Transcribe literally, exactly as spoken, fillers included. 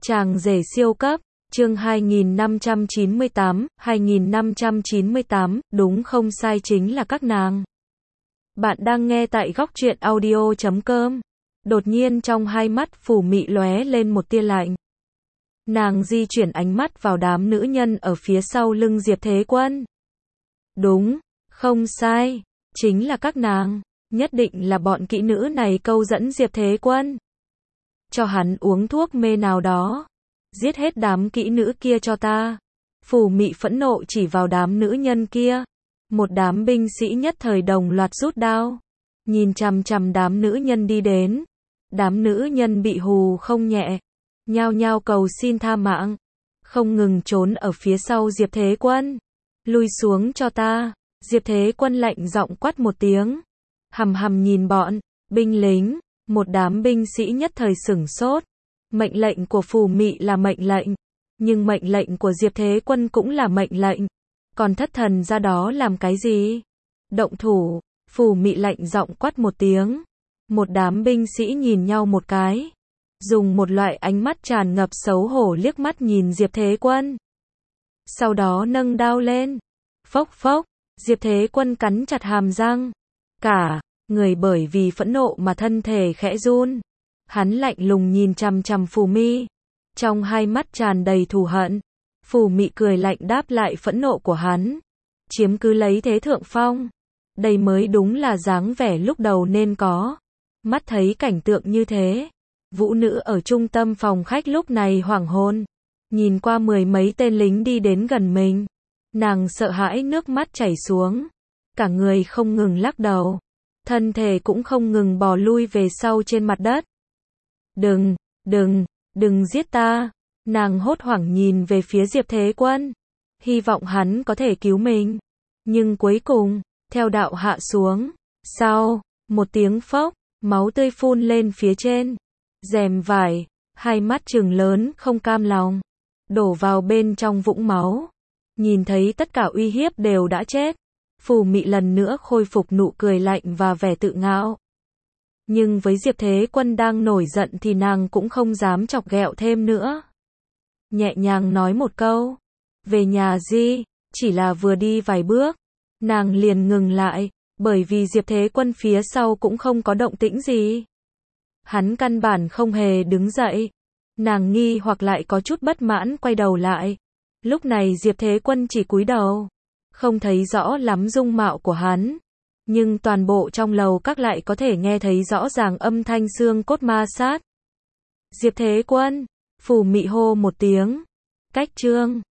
Chàng rể siêu cấp, chương hai nghìn năm trăm chín mươi tám, hai nghìn năm trăm chín mươi tám, đúng không sai chính là các nàng. Bạn đang nghe tại góc truyện audio chấm com. Đột nhiên trong hai mắt Phù Mị lóe lên một tia lạnh. Nàng di chuyển ánh mắt vào đám nữ nhân ở phía sau lưng Diệp Thế Quân. Đúng, không sai, chính là các nàng, nhất định là bọn kỹ nữ này câu dẫn Diệp Thế Quân. Cho hắn uống thuốc mê nào đó. Giết hết đám kỹ nữ kia cho ta. Phù Mị phẫn nộ chỉ vào đám nữ nhân kia. Một đám binh sĩ nhất thời đồng loạt rút đao. Nhìn chằm chằm đám nữ nhân đi đến. Đám nữ nhân bị hù không nhẹ. Nhao nhao cầu xin tha mạng. Không ngừng trốn ở phía sau Diệp Thế Quân. Lui xuống cho ta. Diệp Thế Quân lạnh giọng quát một tiếng. Hầm hầm nhìn bọn binh lính. Một đám binh sĩ nhất thời sửng sốt. Mệnh lệnh của Phù Mị là mệnh lệnh. Nhưng mệnh lệnh của Diệp Thế Quân cũng là mệnh lệnh. Còn thất thần ra đó làm cái gì? Động thủ. Phù Mị lạnh giọng quát một tiếng. Một đám binh sĩ nhìn nhau một cái. Dùng một loại ánh mắt tràn ngập xấu hổ liếc mắt nhìn Diệp Thế Quân. Sau đó nâng đao lên. Phốc phốc. Diệp Thế Quân cắn chặt hàm răng. Cả người bởi vì phẫn nộ mà thân thể khẽ run. Hắn lạnh lùng nhìn chằm chằm Phù Mị. Trong hai mắt tràn đầy thù hận. Phù Mị cười lạnh đáp lại phẫn nộ của hắn. Chiếm cứ lấy thế thượng phong. Đây mới đúng là dáng vẻ lúc đầu nên có. Mắt thấy cảnh tượng như thế. Vũ nữ ở trung tâm phòng khách lúc này hoảng hồn. Nhìn qua mười mấy tên lính đi đến gần mình. Nàng sợ hãi nước mắt chảy xuống. Cả người không ngừng lắc đầu. Thân thể cũng không ngừng bò lui về sau trên mặt đất. Đừng, đừng, đừng giết ta. Nàng hốt hoảng nhìn về phía Diệp Thế Quân. Hy vọng hắn có thể cứu mình. Nhưng cuối cùng, theo đạo hạ xuống. Sau, một tiếng phốc, máu tươi phun lên phía trên. Rèm vải, hai mắt trừng lớn không cam lòng. Đổ vào bên trong vũng máu. Nhìn thấy tất cả uy hiếp đều đã chết. Phù Mị lần nữa khôi phục nụ cười lạnh và vẻ tự ngạo. Nhưng với Diệp Thế Quân đang nổi giận thì nàng cũng không dám chọc ghẹo thêm nữa. Nhẹ nhàng nói một câu. Về nhà Di, chỉ là vừa đi vài bước. Nàng liền ngừng lại, bởi vì Diệp Thế Quân phía sau cũng không có động tĩnh gì. Hắn căn bản không hề đứng dậy. Nàng nghi hoặc lại có chút bất mãn quay đầu lại. Lúc này Diệp Thế Quân chỉ cúi đầu. Không thấy rõ lắm dung mạo của hắn. Nhưng toàn bộ trong lầu các lại có thể nghe thấy rõ ràng âm thanh xương cốt ma sát. Diệp Thế Quân. Phù Mị hô một tiếng. Cách chương.